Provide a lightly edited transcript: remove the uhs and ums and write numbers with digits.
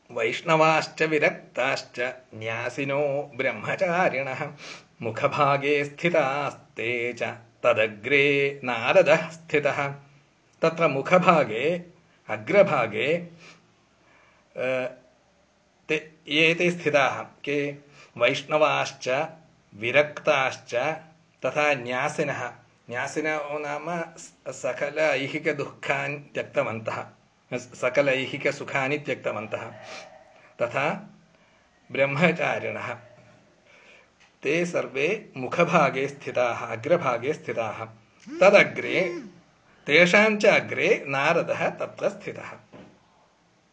वैष्णवाश्च विरक्ताश्च न्यासिनो ब्रह्मचारिणः मुखभागे स्थितास्ते च तदग्रे नारदः स्थितः। तत्र मुखभागे अग्रभागे ये स्थिताः के वैष्णवाश्च विरक्ताश्च तथा न्यासिनः। न्यासिनो नाम सकल ऐहिक दुःखानि त्यक्तवन्तः, सकल ऐहिक सुखानि त्यक्तवन्तः। तथा ब्रह्मचारिणः ते सर्वे मुखभागे स्थिताः, अग्रभागे स्थिताः। तदग्रे तेषां च अग्रे नारदः तत्र स्थितः।